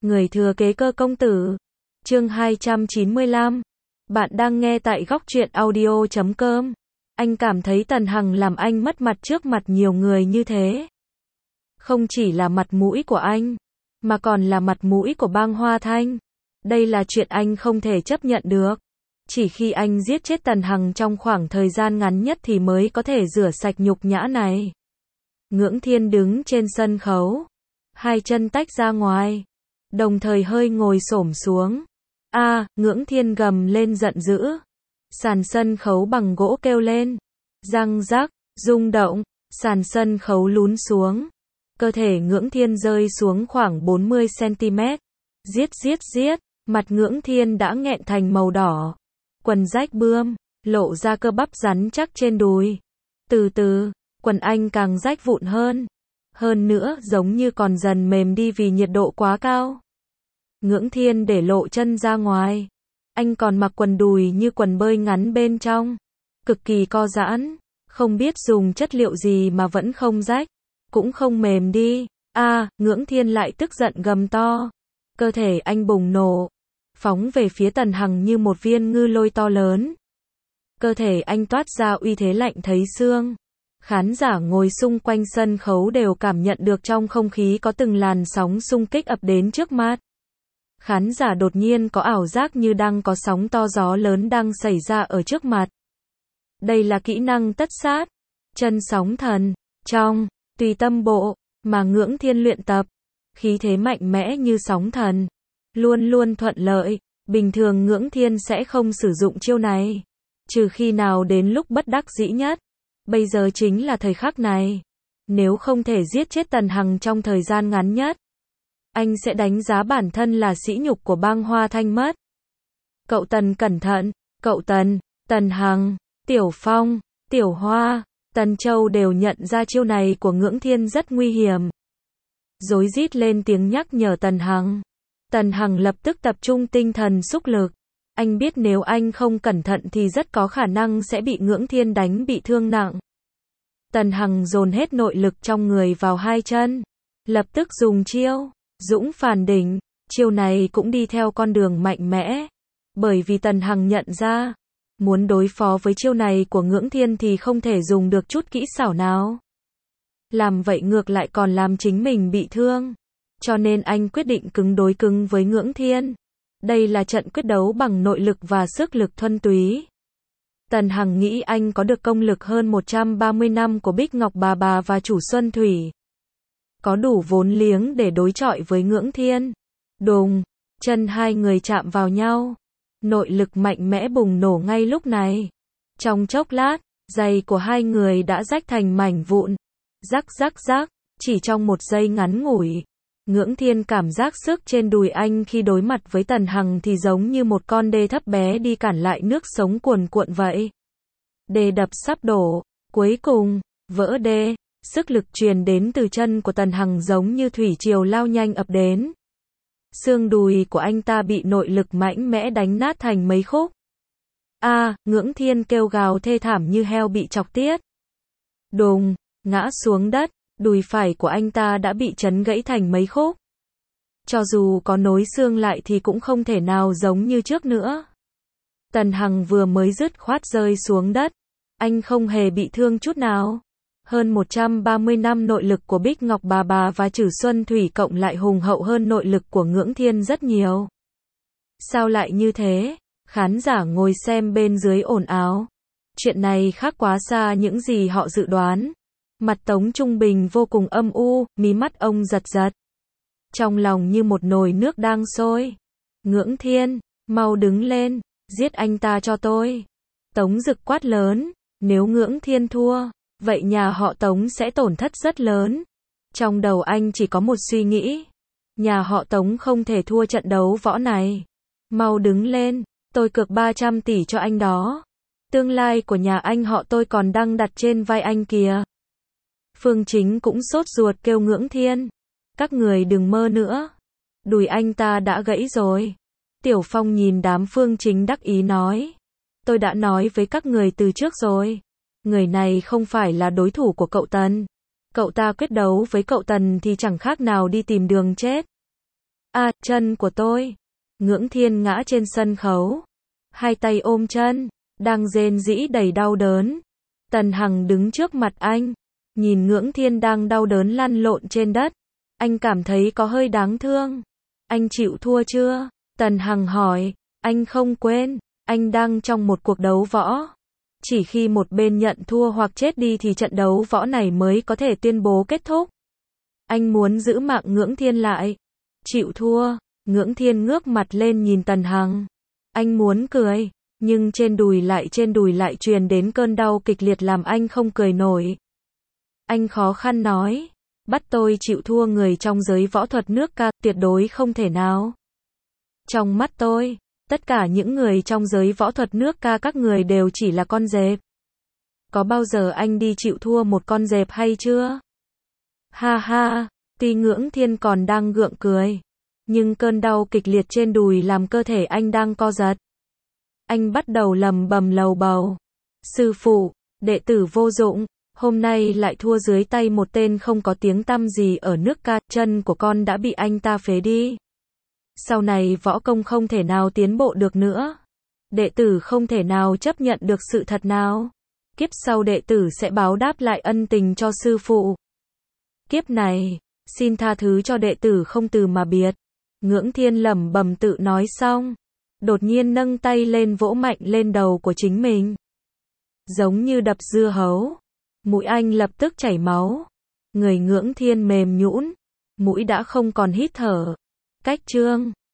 Người thừa kế Cơ công tử. Chương 295. Bạn đang nghe tại góc truyện audio.com. Anh cảm thấy Tần Hằng làm anh mất mặt trước mặt nhiều người như thế. Không chỉ là mặt mũi của anh, mà còn là mặt mũi của bang Hoa Thanh. Đây là chuyện anh không thể chấp nhận được. Chỉ khi anh giết chết Tần Hằng trong khoảng thời gian ngắn nhất thì mới có thể rửa sạch nhục nhã này. Ngưỡng Thiên đứng trên sân khấu, hai chân tách ra ngoài, đồng thời hơi ngồi xổm xuống. Ngưỡng Thiên gầm lên giận dữ. Sàn sân khấu bằng gỗ kêu lên, răng rắc, rung động, sàn sân khấu lún xuống. Cơ thể Ngưỡng Thiên rơi xuống khoảng 40 cm. Giết, mặt Ngưỡng Thiên đã nghẹn thành màu đỏ. Quần rách bươm, lộ ra cơ bắp rắn chắc trên đùi. Từ từ, quần anh càng rách vụn hơn. Hơn nữa giống như còn dần mềm đi vì nhiệt độ quá cao. Ngưỡng Thiên để lộ chân ra ngoài. Anh còn mặc quần đùi như quần bơi ngắn bên trong. Cực kỳ co giãn. Không biết dùng chất liệu gì mà vẫn không rách. Cũng không mềm đi. Ngưỡng Thiên lại tức giận gầm to. Cơ thể anh bùng nổ. Phóng về phía Tần Hằng như một viên ngư lôi to lớn. Cơ thể anh toát ra uy thế lạnh thấy xương. Khán giả ngồi xung quanh sân khấu đều cảm nhận được trong không khí có từng làn sóng xung kích ập đến trước mắt. Khán giả đột nhiên có ảo giác như đang có sóng to gió lớn đang xảy ra ở trước mặt. Đây là kỹ năng tất sát, chân sóng thần, trong, tùy tâm bộ, mà Ngưỡng Thiên luyện tập. Khí thế mạnh mẽ như sóng thần, luôn luôn thuận lợi. Bình thường Ngưỡng Thiên sẽ không sử dụng chiêu này, trừ khi nào đến lúc bất đắc dĩ nhất. Bây giờ chính là thời khắc này. Nếu không thể giết chết Tần Hằng trong thời gian ngắn nhất, anh sẽ đánh giá bản thân là sỉ nhục của bang Hoa Thanh mất. Cậu Tần cẩn thận, cậu Tần, Tần Hằng, Tiểu Phong, Tiểu Hoa, Tần Châu đều nhận ra chiêu này của Ngưỡng Thiên rất nguy hiểm. Rối rít lên tiếng nhắc nhở Tần Hằng. Tần Hằng lập tức tập trung tinh thần xúc lực. Anh biết nếu anh không cẩn thận thì rất có khả năng sẽ bị Ngưỡng Thiên đánh bị thương nặng. Tần Hằng dồn hết nội lực trong người vào hai chân. Lập tức dùng chiêu Dũng Phản Đỉnh. Chiêu này cũng đi theo con đường mạnh mẽ. Bởi vì Tần Hằng nhận ra, muốn đối phó với chiêu này của Ngưỡng Thiên thì không thể dùng được chút kỹ xảo nào. Làm vậy ngược lại còn làm chính mình bị thương. Cho nên anh quyết định cứng đối cứng với Ngưỡng Thiên. Đây là trận quyết đấu bằng nội lực và sức lực thuần túy. Tần Hằng nghĩ anh có được công lực hơn 130 năm của Bích Ngọc bà và Chủ Xuân Thủy. Có đủ vốn liếng để đối chọi với Ngưỡng Thiên. Đùng, chân hai người chạm vào nhau. Nội lực mạnh mẽ bùng nổ ngay lúc này. Trong chốc lát, giày của hai người đã rách thành mảnh vụn. Rắc, chỉ trong một giây ngắn ngủi. Ngưỡng Thiên cảm giác sức trên đùi anh khi đối mặt với Tần Hằng thì giống như một con đê thấp bé đi cản lại nước sống cuồn cuộn vậy. Đê đập sắp đổ, cuối cùng, vỡ đê, sức lực truyền đến từ chân của Tần Hằng giống như thủy triều lao nhanh ập đến. Xương đùi của anh ta bị nội lực mạnh mẽ đánh nát thành mấy khúc. Ngưỡng Thiên kêu gào thê thảm như heo bị chọc tiết. Đùng, ngã xuống đất. Đùi phải của anh ta đã bị chấn gãy thành mấy khúc. Cho dù có nối xương lại thì cũng không thể nào giống như trước nữa. Tần Hằng vừa mới dứt khoát rơi xuống đất. Anh không hề bị thương chút nào. Hơn 130 năm nội lực của Bích Ngọc bà và Trử Xuân Thủy cộng lại hùng hậu hơn nội lực của Ngưỡng Thiên rất nhiều. Sao lại như thế? Khán giả ngồi xem bên dưới ồn ào. Chuyện này khác quá xa những gì họ dự đoán. Mặt Tống Trung Bình vô cùng âm u, mí mắt ông giật giật. Trong lòng như một nồi nước đang sôi. Ngưỡng Thiên, mau đứng lên, giết anh ta cho tôi. Tống Dực quát lớn, nếu Ngưỡng Thiên thua, vậy nhà họ Tống sẽ tổn thất rất lớn. Trong đầu anh chỉ có một suy nghĩ. Nhà họ Tống không thể thua trận đấu võ này. Mau đứng lên, tôi cược 300 tỷ cho anh đó. Tương lai của nhà anh họ tôi còn đang đặt trên vai anh kìa. Phương Chính cũng sốt ruột kêu Ngưỡng Thiên. Các người đừng mơ nữa. Đùi anh ta đã gãy rồi. Tiểu Phong nhìn đám Phương Chính đắc ý nói. Tôi đã nói với các người từ trước rồi. Người này không phải là đối thủ của cậu Tần. Cậu ta quyết đấu với cậu Tần thì chẳng khác nào đi tìm đường chết. A, chân của tôi. Ngưỡng Thiên ngã trên sân khấu. Hai tay ôm chân, đang rên rỉ đầy đau đớn. Tần Hằng đứng trước mặt anh, nhìn Ngưỡng Thiên đang đau đớn lăn lộn trên đất. Anh cảm thấy có hơi đáng thương. Anh chịu thua chưa? Tần Hằng hỏi. Anh không quên, anh đang trong một cuộc đấu võ. Chỉ khi một bên nhận thua hoặc chết đi thì trận đấu võ này mới có thể tuyên bố kết thúc. Anh muốn giữ mạng Ngưỡng Thiên lại. Chịu thua. Ngưỡng Thiên ngước mặt lên nhìn Tần Hằng. Anh muốn cười, nhưng trên đùi lại truyền đến cơn đau kịch liệt làm anh không cười nổi. Anh khó khăn nói, bắt tôi chịu thua người trong giới võ thuật nước ca, tuyệt đối không thể nào. Trong mắt tôi, tất cả những người trong giới võ thuật nước ca các người đều chỉ là con dẹp. Có bao giờ anh đi chịu thua một con dẹp hay chưa? Ha ha, tuy Ngưỡng Thiên còn đang gượng cười, nhưng cơn đau kịch liệt trên đùi làm cơ thể anh đang co giật. Anh bắt đầu lầm bầm lầu bầu. Sư phụ, đệ tử vô dụng, hôm nay lại thua dưới tay một tên không có tiếng tăm gì ở nước ca, chân của con đã bị anh ta phế đi. Sau này võ công không thể nào tiến bộ được nữa. Đệ tử không thể nào chấp nhận được sự thật nào. Kiếp sau đệ tử sẽ báo đáp lại ân tình cho sư phụ. Kiếp này, xin tha thứ cho đệ tử không từ mà biệt. Ngưỡng Thiên lẩm bẩm tự nói xong, đột nhiên nâng tay lên vỗ mạnh lên đầu của chính mình. Giống như đập dưa hấu. Mũi anh lập tức chảy máu. Người Ngưỡng Thiên mềm nhũn, mũi đã không còn hít thở. Cách chương